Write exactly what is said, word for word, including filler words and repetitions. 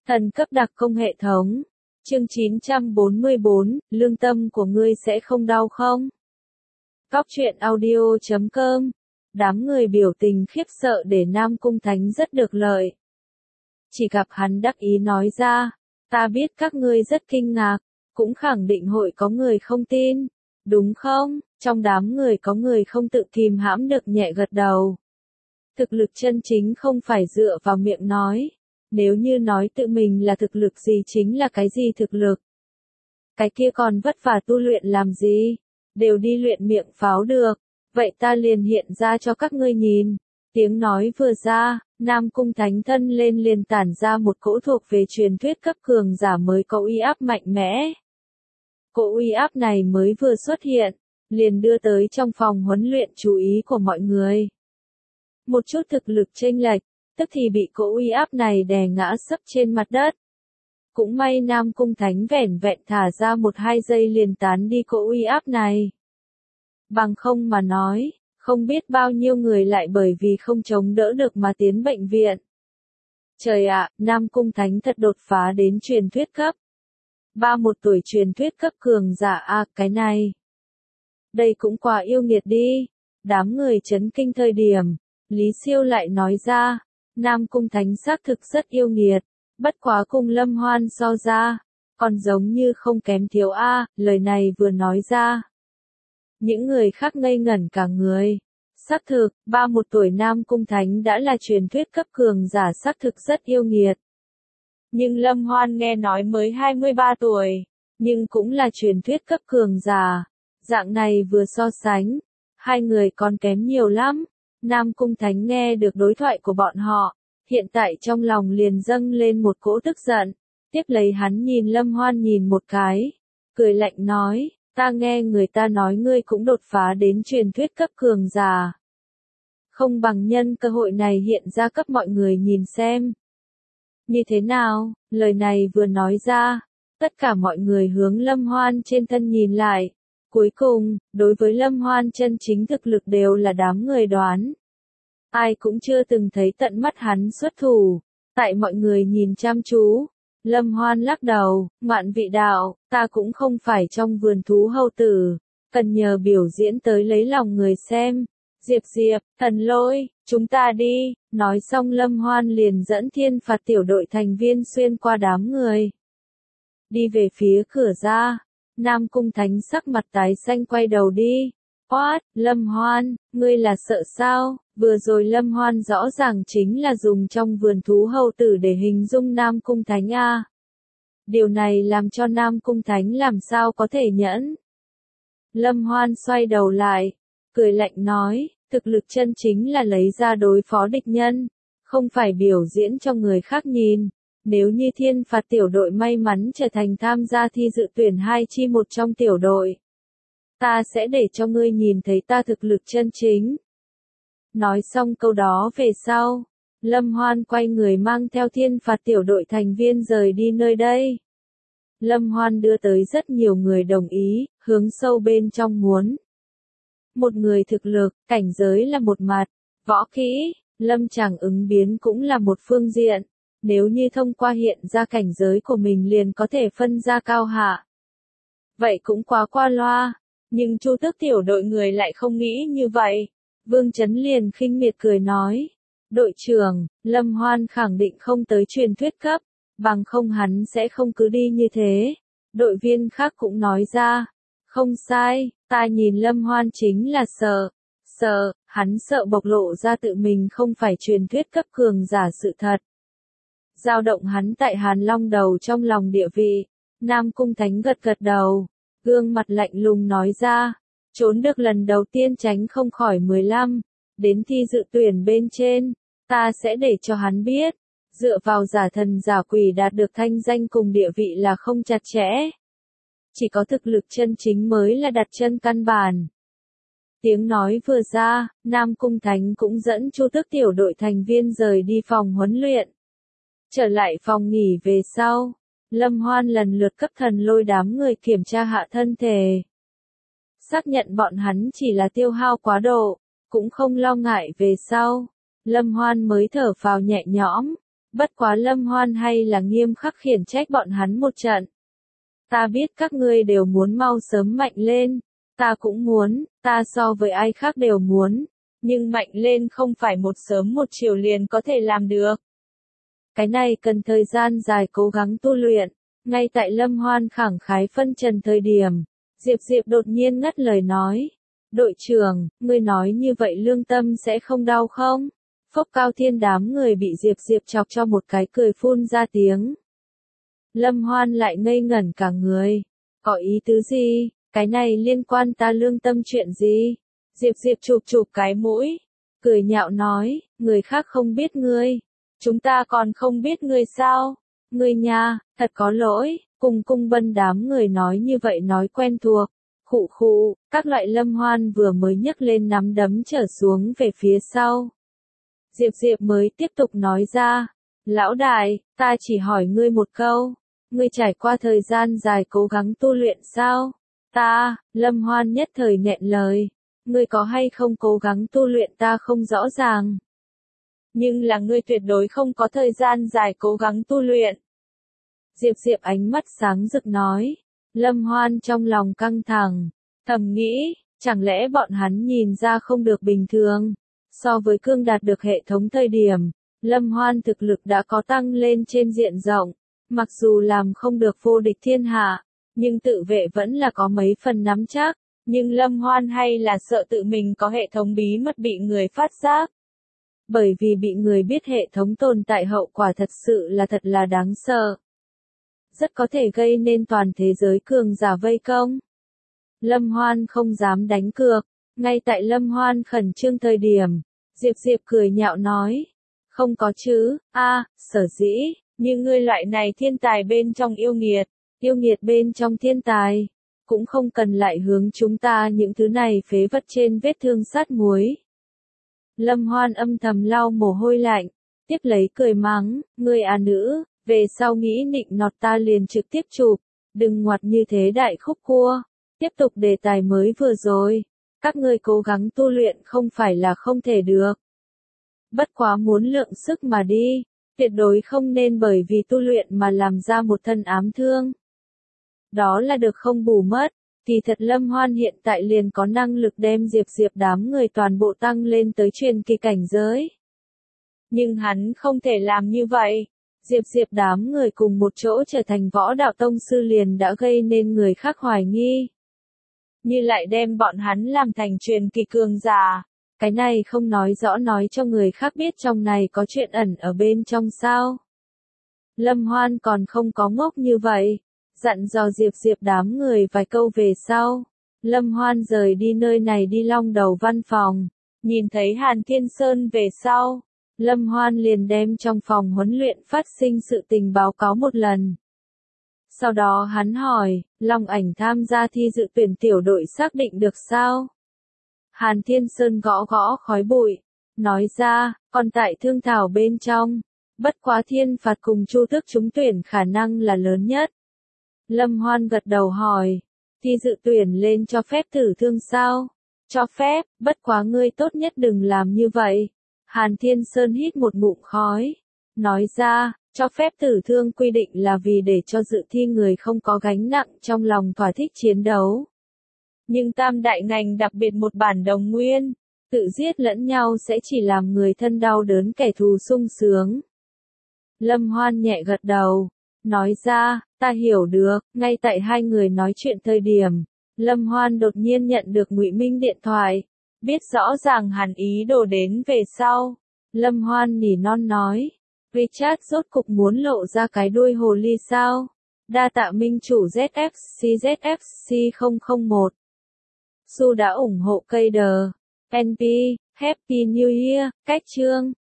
Thần cấp đặc công hệ thống. Chương chín trăm bốn mươi bốn, lương tâm của ngươi sẽ không đau không? Cóc truyện audio chấm com. Đám người biểu tình khiếp sợ để Nam Cung Thánh rất được lợi. Chỉ gặp hắn đắc ý nói ra, ta biết các ngươi rất kinh ngạc, cũng khẳng định hội có người không tin, đúng không? Trong đám người có người không tự kìm hãm được nhẹ gật đầu. Thực lực chân chính không phải dựa vào miệng nói. Nếu như nói tự mình là thực lực gì chính là cái gì thực lực. Cái kia còn vất vả tu luyện làm gì, đều đi luyện miệng pháo được, vậy ta liền hiện ra cho các ngươi nhìn. Tiếng nói vừa ra, Nam Cung Thánh thân lên liền tản ra một cỗ thuộc về truyền thuyết cấp cường giả mới có uy áp mạnh mẽ. Cỗ uy áp này mới vừa xuất hiện, liền đưa tới trong phòng huấn luyện chú ý của mọi người. Một chút thực lực chênh lệch, tức thì bị cỗ uy áp này đè ngã sấp trên mặt đất. Cũng may Nam Cung Thánh vẻn vẹn thả ra một hai giây liền tán đi cỗ uy áp này. Bằng không mà nói, không biết bao nhiêu người lại bởi vì không chống đỡ được mà tiến bệnh viện. Trời ạ, Nam Cung Thánh thật đột phá đến truyền thuyết cấp. ba mươi mốt tuổi truyền thuyết cấp cường giả a, cái này. Đây cũng quá yêu nghiệt đi. Đám người chấn kinh thời điểm, Lý Siêu lại nói ra, Nam Cung Thánh xác thực rất yêu nghiệt, bất quá cùng Lâm Hoan so ra, còn giống như không kém thiếu a, lời này vừa nói ra. Những người khác ngây ngẩn cả người. Xác thực, ba mươi mốt tuổi Nam Cung Thánh đã là truyền thuyết cấp cường giả xác thực rất yêu nghiệt. Nhưng Lâm Hoan nghe nói mới hai mươi ba tuổi, nhưng cũng là truyền thuyết cấp cường giả. Dạng này vừa so sánh, hai người còn kém nhiều lắm. Nam Cung Thánh nghe được đối thoại của bọn họ, hiện tại trong lòng liền dâng lên một cỗ tức giận, tiếp lấy hắn nhìn Lâm Hoan nhìn một cái, cười lạnh nói, ta nghe người ta nói ngươi cũng đột phá đến truyền thuyết cấp cường giả. Không bằng nhân cơ hội này hiện ra cấp mọi người nhìn xem. Như thế nào, lời này vừa nói ra, tất cả mọi người hướng Lâm Hoan trên thân nhìn lại. Cuối cùng, đối với Lâm Hoan chân chính thực lực đều là đám người đoán. Ai cũng chưa từng thấy tận mắt hắn xuất thủ. Tại mọi người nhìn chăm chú, Lâm Hoan lắc đầu, ngoạn vị đạo, ta cũng không phải trong vườn thú hầu tử, cần nhờ biểu diễn tới lấy lòng người xem. Diệp Diệp, Thần Lôi, chúng ta đi. Nói xong Lâm Hoan liền dẫn thiên phạt tiểu đội thành viên xuyên qua đám người. Đi về phía cửa ra. Nam Cung Thánh sắc mặt tái xanh quay đầu đi. What, Lâm Hoan, ngươi là sợ sao? Vừa rồi Lâm Hoan rõ ràng chính là dùng trong vườn thú hầu tử để hình dung Nam Cung Thánh a. Điều này làm cho Nam Cung Thánh làm sao có thể nhẫn. Lâm Hoan xoay đầu lại, cười lạnh nói, thực lực chân chính là lấy ra đối phó địch nhân, không phải biểu diễn cho người khác nhìn. Nếu như thiên phạt tiểu đội may mắn trở thành tham gia thi dự tuyển hai chi một trong tiểu đội, ta sẽ để cho ngươi nhìn thấy ta thực lực chân chính. Nói xong câu đó về sau, Lâm Hoan quay người mang theo thiên phạt tiểu đội thành viên rời đi nơi đây. Lâm Hoan đưa tới rất nhiều người đồng ý, hướng sâu bên trong muốn. Một người thực lực, cảnh giới là một mặt, võ kỹ, lâm chẳng ứng biến cũng là một phương diện. Nếu như thông qua hiện ra cảnh giới của mình liền có thể phân ra cao hạ. Vậy cũng quá qua loa, nhưng Chu Tước tiểu đội người lại không nghĩ như vậy. Vương Chấn liền khinh miệt cười nói, đội trưởng, Lâm Hoan khẳng định không tới truyền thuyết cấp, bằng không hắn sẽ không cứ đi như thế. Đội viên khác cũng nói ra, không sai, ta nhìn Lâm Hoan chính là sợ, sợ, hắn sợ bộc lộ ra tự mình không phải truyền thuyết cấp cường giả sự thật. Dao động hắn tại Hàn Long đầu trong lòng địa vị. Nam Cung Thánh gật gật đầu, gương mặt lạnh lùng nói ra, trốn được lần đầu tiên tránh không khỏi mười lăm, đến thi dự tuyển bên trên, ta sẽ để cho hắn biết, dựa vào giả thần giả quỷ đạt được thanh danh cùng địa vị là không chặt chẽ. Chỉ có thực lực chân chính mới là đặt chân căn bản. Tiếng nói vừa ra, Nam Cung Thánh cũng dẫn Chu Tước tiểu đội thành viên rời đi phòng huấn luyện. Trở lại phòng nghỉ về sau, Lâm Hoan lần lượt cấp Thần Lôi đám người kiểm tra hạ thân thể. Xác nhận bọn hắn chỉ là tiêu hao quá độ, cũng không lo ngại về sau. Lâm Hoan mới thở phào nhẹ nhõm, Bất quá Lâm Hoan hay là nghiêm khắc khiển trách bọn hắn một trận. Ta biết các ngươi đều muốn mau sớm mạnh lên, ta cũng muốn, ta so với ai khác đều muốn, nhưng mạnh lên không phải một sớm một chiều liền có thể làm được. Cái này cần thời gian dài cố gắng tu luyện. Ngay tại Lâm Hoan khẳng khái phân trần thời điểm, Diệp Diệp đột nhiên ngắt lời nói. Đội trưởng, ngươi nói như vậy lương tâm sẽ không đau không? Phốc Cao Thiên đám người bị Diệp Diệp chọc cho một cái cười phun ra tiếng. Lâm Hoan lại ngây ngẩn cả người. Có ý tứ gì? Cái này liên quan ta lương tâm chuyện gì? Diệp Diệp chụp chụp cái mũi, cười nhạo nói, người khác không biết ngươi. Chúng ta còn không biết ngươi sao? Ngươi nha, thật có lỗi, cùng cung bân đám người nói như vậy nói quen thuộc. Khụ khụ, các loại Lâm Hoan vừa mới nhấc lên nắm đấm trở xuống về phía sau. Diệp Diệp mới tiếp tục nói ra, lão đại, ta chỉ hỏi ngươi một câu, ngươi trải qua thời gian dài cố gắng tu luyện sao? Ta, Lâm Hoan nhất thời nghẹn lời, ngươi có hay không cố gắng tu luyện ta không rõ ràng. Nhưng là ngươi tuyệt đối không có thời gian dài cố gắng tu luyện. Diệp Diệp ánh mắt sáng rực nói. Lâm Hoan trong lòng căng thẳng, thầm nghĩ, chẳng lẽ bọn hắn nhìn ra không được bình thường. So với cương đạt được hệ thống thời điểm, Lâm Hoan thực lực đã có tăng lên trên diện rộng. Mặc dù làm không được vô địch thiên hạ, nhưng tự vệ vẫn là có mấy phần nắm chắc. Nhưng Lâm Hoan hay là sợ tự mình có hệ thống bí mật bị người phát giác. Bởi vì bị người biết hệ thống tồn tại hậu quả thật sự là thật là đáng sợ. Rất có thể gây nên toàn thế giới cường giả vây công. Lâm Hoan không dám đánh cược, ngay tại Lâm Hoan khẩn trương thời điểm, Diệp Diệp cười nhạo nói, không có chứ, a, sở dĩ, như ngươi loại này thiên tài bên trong yêu nghiệt, yêu nghiệt bên trong thiên tài, cũng không cần lại hướng chúng ta những thứ này phế vật trên vết thương sát muối. Lâm Hoan âm thầm lau mồ hôi lạnh, tiếp lấy cười mắng, ngươi à nữ, về sau nghĩ nịnh nọt ta liền trực tiếp chụp, đừng ngoặt như thế đại khúc cua. Tiếp tục đề tài mới vừa rồi, các ngươi cố gắng tu luyện không phải là không thể được. Bất quá muốn lượng sức mà đi, tuyệt đối không nên bởi vì tu luyện mà làm ra một thân ám thương. Đó là được không bù mất, thì thật Lâm Hoan hiện tại liền có năng lực đem Diệp Diệp đám người toàn bộ tăng lên tới truyền kỳ cảnh giới. Nhưng hắn không thể làm như vậy. Diệp Diệp đám người cùng một chỗ trở thành võ đạo tông sư liền đã gây nên người khác hoài nghi. Như lại đem bọn hắn làm thành truyền kỳ cường giả. Cái này không nói rõ nói cho người khác biết trong này có chuyện ẩn ở bên trong sao. Lâm Hoan còn không có ngốc như vậy. Dặn dò Diệp Diệp đám người vài câu về sau. Lâm Hoan rời đi nơi này đi long đầu văn phòng. Nhìn thấy Hàn Thiên Sơn về sau. Lâm Hoan liền đem trong phòng huấn luyện phát sinh sự tình báo cáo một lần. Sau đó hắn hỏi, Long Ảnh tham gia thi dự tuyển tiểu đội xác định được sao? Hàn Thiên Sơn gõ gõ khói bụi, nói ra, còn tại thương thảo bên trong, bất quá Thiên Phạt cùng Chu Tước trúng tuyển khả năng là lớn nhất. Lâm Hoan gật đầu hỏi, thi dự tuyển lên cho phép thử thương sao? Cho phép, bất quá ngươi tốt nhất đừng làm như vậy. Hàn Thiên Sơn hít một ngụm khói, nói ra, cho phép tử thương quy định là vì để cho dự thi người không có gánh nặng trong lòng thỏa thích chiến đấu. Nhưng tam đại ngành đặc biệt một bản đồng nguyên, tự giết lẫn nhau sẽ chỉ làm người thân đau đớn kẻ thù sung sướng. Lâm Hoan nhẹ gật đầu, nói ra, ta hiểu được, ngay tại hai người nói chuyện thời điểm, Lâm Hoan đột nhiên nhận được Ngụy Minh điện thoại. Biết rõ ràng hẳn ý đồ đến về sau. Lâm Hoan nỉ non nói. Richard rốt cục muốn lộ ra cái đuôi hồ ly sao. Đa tạ minh chủ Z F C Z F C không không một. Su đã ủng hộ cây đờ. en pê, Happy New Year, cách chương.